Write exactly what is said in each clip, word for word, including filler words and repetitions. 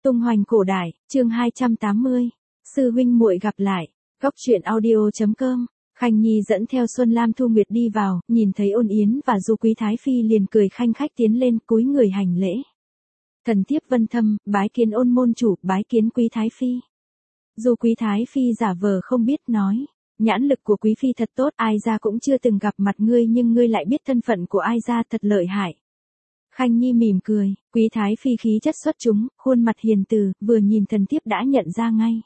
Tung hoành cổ đại, chương hai trăm tám mươi. Sư huynh muội gặp lại. Góc truyện audio chấm com. Khanh Nhi dẫn theo Xuân Lam Thu Nguyệt đi vào, nhìn thấy Ôn Yến và Du Quý Thái Phi liền cười khanh khách tiến lên cúi người hành lễ. Thần thiếp Vân Thâm, bái kiến Ôn môn chủ, bái kiến Quý Thái Phi. Du Quý Thái Phi giả vờ không biết nói. Nhãn lực của Quý Phi thật tốt, ai ra cũng chưa từng gặp mặt ngươi nhưng ngươi lại biết thân phận của ai ra thật lợi hại. Khanh Nhi mỉm cười, Quý Thái Phi khí chất xuất chúng, khuôn mặt hiền từ, vừa nhìn thần thiếp đã nhận ra ngay.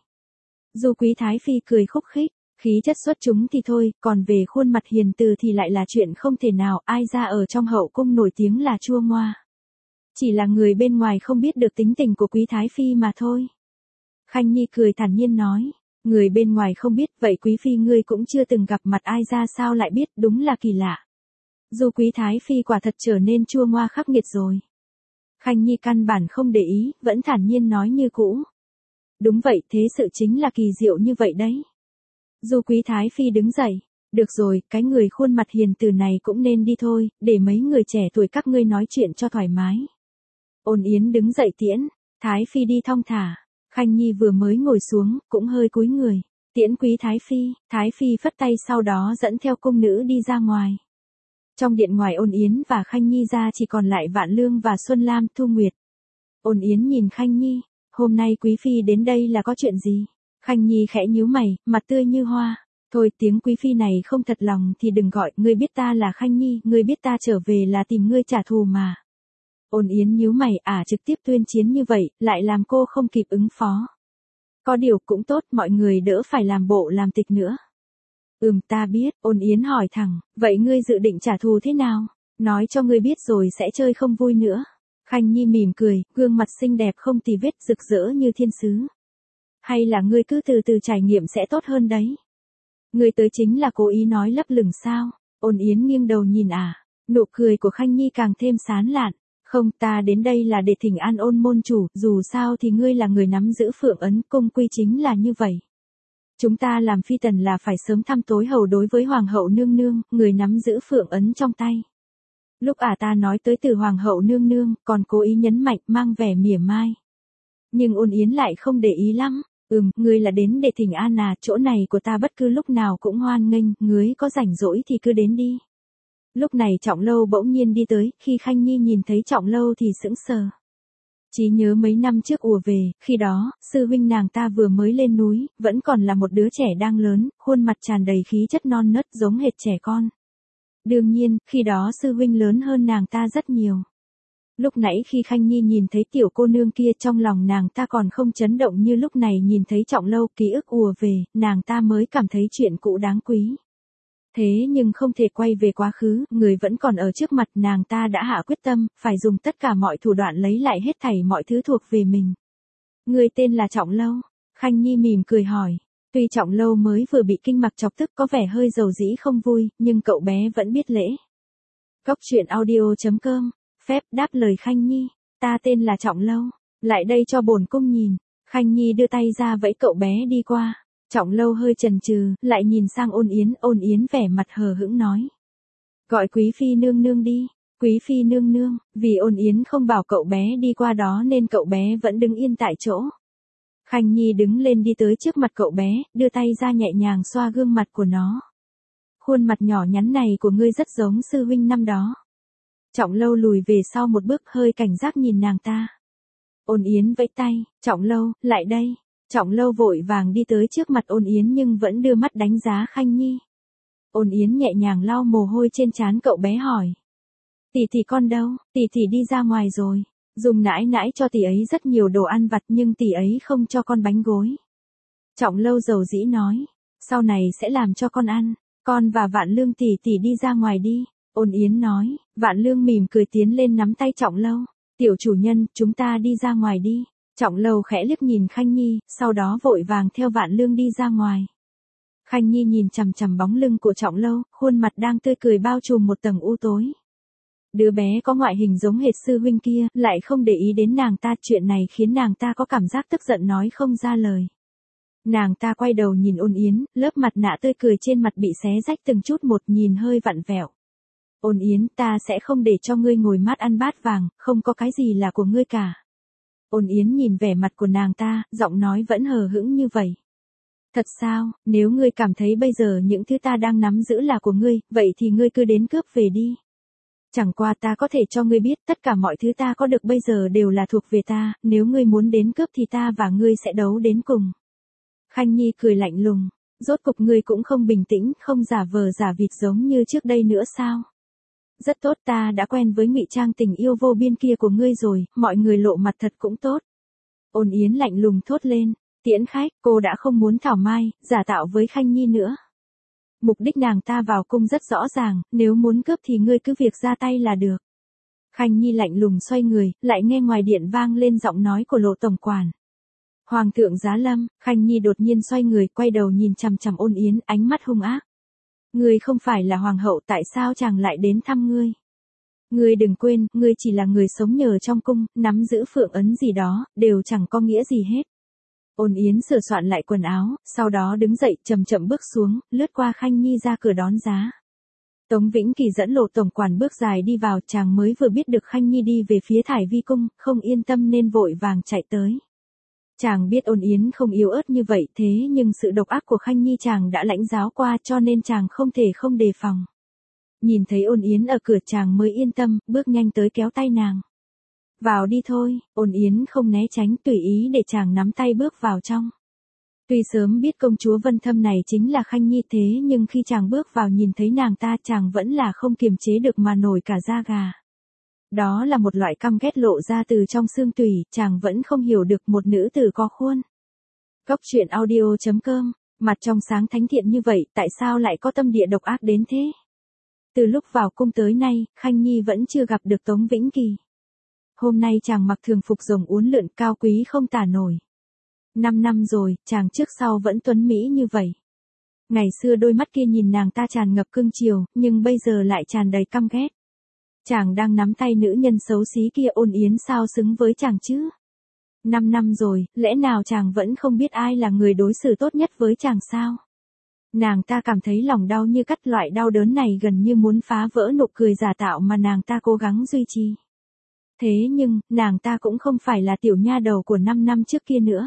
Du Quý Thái Phi cười khúc khích, khí chất xuất chúng thì thôi, còn về khuôn mặt hiền từ thì lại là chuyện không thể nào, ai ra ở trong hậu cung nổi tiếng là chua ngoa. Chỉ là người bên ngoài không biết được tính tình của Quý Thái Phi mà thôi. Khanh Nhi cười thản nhiên nói, người bên ngoài không biết, vậy Quý Phi ngươi cũng chưa từng gặp mặt ai ra sao lại biết, đúng là kỳ lạ. Du Quý Thái Phi quả thật trở nên chua ngoa khắc nghiệt rồi. Khanh Nhi căn bản không để ý, vẫn thản nhiên nói như cũ. Đúng vậy, thế sự chính là kỳ diệu như vậy đấy. Du Quý Thái Phi đứng dậy. Được rồi, cái người khuôn mặt hiền từ này cũng nên đi thôi, để mấy người trẻ tuổi các ngươi nói chuyện cho thoải mái. Ôn Yến đứng dậy tiễn, Thái Phi đi thong thả. Khanh Nhi vừa mới ngồi xuống, cũng hơi cúi người. Tiễn Quý Thái Phi, Thái Phi phất tay sau đó dẫn theo cung nữ đi ra ngoài. Trong điện ngoài Ôn Yến và Khanh Nhi ra chỉ còn lại Vạn Lương và Xuân Lam Thu Nguyệt. Ôn Yến nhìn Khanh Nhi, hôm nay Quý Phi đến đây là có chuyện gì? Khanh Nhi khẽ nhíu mày, mặt tươi như hoa. Thôi tiếng Quý Phi này không thật lòng thì đừng gọi, ngươi biết ta là Khanh Nhi, ngươi biết ta trở về là tìm ngươi trả thù mà. Ôn Yến nhíu mày, à trực tiếp tuyên chiến như vậy, lại làm cô không kịp ứng phó. Có điều cũng tốt, mọi người đỡ phải làm bộ làm tịch nữa. Ừm ta biết, Ôn Yến hỏi thẳng, vậy ngươi dự định trả thù thế nào? Nói cho ngươi biết rồi sẽ chơi không vui nữa. Khanh Nhi mỉm cười, gương mặt xinh đẹp không tì vết rực rỡ như thiên sứ. Hay là ngươi cứ từ từ trải nghiệm sẽ tốt hơn đấy. Ngươi tới chính là cố ý nói lấp lửng sao? Ôn Yến nghiêng đầu nhìn à, nụ cười của Khanh Nhi càng thêm sán lạn. Không, ta đến đây là để thỉnh an Ôn môn chủ, dù sao thì ngươi là người nắm giữ Phượng ấn, cung quy chính là như vậy. Chúng ta làm phi tần là phải sớm thăm tối hầu đối với hoàng hậu nương nương, người nắm giữ Phượng ấn trong tay. Lúc ả à ta nói tới từ hoàng hậu nương nương, còn cố ý nhấn mạnh mang vẻ mỉa mai. Nhưng Ôn Yến lại không để ý lắm. Ừm, ngươi là đến để thỉnh an à, chỗ này của ta bất cứ lúc nào cũng hoan nghênh, ngươi có rảnh rỗi thì cứ đến đi. Lúc này Trọng Lâu bỗng nhiên đi tới, khi Khanh Nhi nhìn thấy Trọng Lâu thì sững sờ. Chỉ nhớ mấy năm trước ùa về, khi đó, sư huynh nàng ta vừa mới lên núi, vẫn còn là một đứa trẻ đang lớn, khuôn mặt tràn đầy khí chất non nớt giống hệt trẻ con. Đương nhiên, khi đó sư huynh lớn hơn nàng ta rất nhiều. Lúc nãy khi Khanh Nhi nhìn thấy tiểu cô nương kia trong lòng nàng ta còn không chấn động như lúc này nhìn thấy Trọng Lâu, ký ức ùa về, nàng ta mới cảm thấy chuyện cũ đáng quý. Thế nhưng không thể quay về quá khứ, người vẫn còn ở trước mặt, nàng ta đã hạ quyết tâm, phải dùng tất cả mọi thủ đoạn lấy lại hết thảy mọi thứ thuộc về mình. Người tên là Trọng Lâu? Khanh Nhi mỉm cười hỏi. Tuy Trọng Lâu mới vừa bị kinh mạch chọc tức có vẻ hơi dầu dĩ không vui, nhưng cậu bé vẫn biết lễ. Góc truyện audio chấm com. Phép đáp lời Khanh Nhi, ta tên là Trọng Lâu, lại đây cho bổn cung nhìn. Khanh Nhi đưa tay ra vẫy cậu bé đi qua. Trọng Lâu hơi chần chừ, lại nhìn sang Ôn Yến, Ôn Yến vẻ mặt hờ hững nói. Gọi Quý Phi nương nương đi, Quý Phi nương nương, vì Ôn Yến không bảo cậu bé đi qua đó nên cậu bé vẫn đứng yên tại chỗ. Khanh Nhi đứng lên đi tới trước mặt cậu bé, đưa tay ra nhẹ nhàng xoa gương mặt của nó. Khuôn mặt nhỏ nhắn này của ngươi rất giống sư huynh năm đó. Trọng Lâu lùi về sau một bước hơi cảnh giác nhìn nàng ta. Ôn Yến vẫy tay, Trọng Lâu, lại đây. Trọng Lâu vội vàng đi tới trước mặt Ôn Yến nhưng vẫn đưa mắt đánh giá Khanh Nhi. Ôn Yến nhẹ nhàng lau mồ hôi trên trán cậu bé hỏi. Tỷ tỷ con đâu? Tỷ tỷ đi ra ngoài rồi. Dùng nãi nãi cho tỷ ấy rất nhiều đồ ăn vặt nhưng tỷ ấy không cho con bánh gối. Trọng Lâu dầu dĩ nói. Sau này sẽ làm cho con ăn. Con và Vạn Lương tỷ tỷ đi ra ngoài đi. Ôn Yến nói. Vạn Lương mỉm cười tiến lên nắm tay Trọng Lâu. Tiểu chủ nhân, chúng ta đi ra ngoài đi. Trọng Lâu khẽ liếc nhìn Khanh Nhi, sau đó vội vàng theo Vạn Lương đi ra ngoài. Khanh Nhi nhìn chằm chằm bóng lưng của Trọng Lâu, khuôn mặt đang tươi cười bao trùm một tầng u tối. Đứa bé có ngoại hình giống hệt sư huynh kia, lại không để ý đến nàng ta, chuyện này khiến nàng ta có cảm giác tức giận nói không ra lời. Nàng ta quay đầu nhìn Ôn Yến, lớp mặt nạ tươi cười trên mặt bị xé rách từng chút một, nhìn hơi vặn vẹo. Ôn Yến, ta sẽ không để cho ngươi ngồi mát ăn bát vàng, không có cái gì là của ngươi cả. Ôn Yến nhìn vẻ mặt của nàng ta, giọng nói vẫn hờ hững như vậy. Thật sao, nếu ngươi cảm thấy bây giờ những thứ ta đang nắm giữ là của ngươi, vậy thì ngươi cứ đến cướp về đi. Chẳng qua ta có thể cho ngươi biết tất cả mọi thứ ta có được bây giờ đều là thuộc về ta, nếu ngươi muốn đến cướp thì ta và ngươi sẽ đấu đến cùng. Khanh Nhi cười lạnh lùng, rốt cục ngươi cũng không bình tĩnh, không giả vờ giả vịt giống như trước đây nữa sao? Rất tốt, ta đã quen với ngụy trang tình yêu vô biên kia của ngươi rồi, mọi người lộ mặt thật cũng tốt. Ôn Yến lạnh lùng thốt lên, tiễn khách, cô đã không muốn thảo mai, giả tạo với Khanh Nhi nữa. Mục đích nàng ta vào cung rất rõ ràng, nếu muốn cướp thì ngươi cứ việc ra tay là được. Khanh Nhi lạnh lùng xoay người, lại nghe ngoài điện vang lên giọng nói của Lộ tổng quản. Hoàng thượng giá lâm. Khanh Nhi đột nhiên xoay người, quay đầu nhìn chằm chằm Ôn Yến, ánh mắt hung ác. Ngươi không phải là hoàng hậu, tại sao chàng lại đến thăm ngươi? Ngươi đừng quên, ngươi chỉ là người sống nhờ trong cung, nắm giữ phượng ấn gì đó, đều chẳng có nghĩa gì hết. Ôn Yến sửa soạn lại quần áo, sau đó đứng dậy, chậm chậm bước xuống, lướt qua Khanh Nhi ra cửa đón giá. Tống Vĩnh Kỳ dẫn Lộ tổng quản bước dài đi vào, chàng mới vừa biết được Khanh Nhi đi về phía Thải Vi cung, không yên tâm nên vội vàng chạy tới. Chàng biết Ôn Yến không yếu ớt như vậy, thế nhưng sự độc ác của Khanh Nhi chàng đã lãnh giáo qua, cho nên chàng không thể không đề phòng. Nhìn thấy Ôn Yến ở cửa, chàng mới yên tâm, bước nhanh tới kéo tay nàng. Vào đi thôi. Ôn Yến không né tránh, tùy ý để chàng nắm tay bước vào trong. Tuy sớm biết công chúa Vân Thâm này chính là Khanh Nhi, thế nhưng khi chàng bước vào nhìn thấy nàng ta, chàng vẫn là không kiềm chế được mà nổi cả da gà. Đó là một loại căm ghét lộ ra từ trong xương tủy, chàng vẫn không hiểu được một nữ tử có khuôn. Góc truyện audio chấm com, mặt trong sáng thánh thiện như vậy, tại sao lại có tâm địa độc ác đến thế? Từ lúc vào cung tới nay, Khanh Nhi vẫn chưa gặp được Tống Vĩnh Kỳ. Hôm nay chàng mặc thường phục rồng uốn lượn, cao quý không tả nổi. Năm năm rồi, chàng trước sau vẫn tuấn mỹ như vậy. Ngày xưa đôi mắt kia nhìn nàng ta tràn ngập cưng chiều, nhưng bây giờ lại tràn đầy căm ghét. Chàng đang nắm tay nữ nhân xấu xí kia. Ôn Yến sao xứng với chàng chứ? Năm năm rồi, lẽ nào chàng vẫn không biết ai là người đối xử tốt nhất với chàng sao? Nàng ta cảm thấy lòng đau như cắt, loại đau đớn này gần như muốn phá vỡ nụ cười giả tạo mà nàng ta cố gắng duy trì. Thế nhưng, nàng ta cũng không phải là tiểu nha đầu của năm năm trước kia nữa.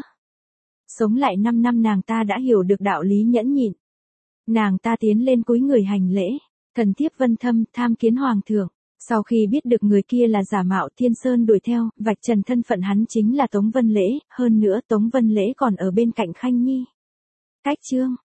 Sống lại năm năm nàng ta đã hiểu được đạo lý nhẫn nhịn. Nàng ta tiến lên cúi người hành lễ. Thần thiếp Vân Thâm, tham kiến hoàng thượng. Sau khi biết được người kia là giả mạo, Thiên Sơn đuổi theo, vạch trần thân phận hắn chính là Tống Vân Lễ, hơn nữa Tống Vân Lễ còn ở bên cạnh Khanh Nhi. Cách chương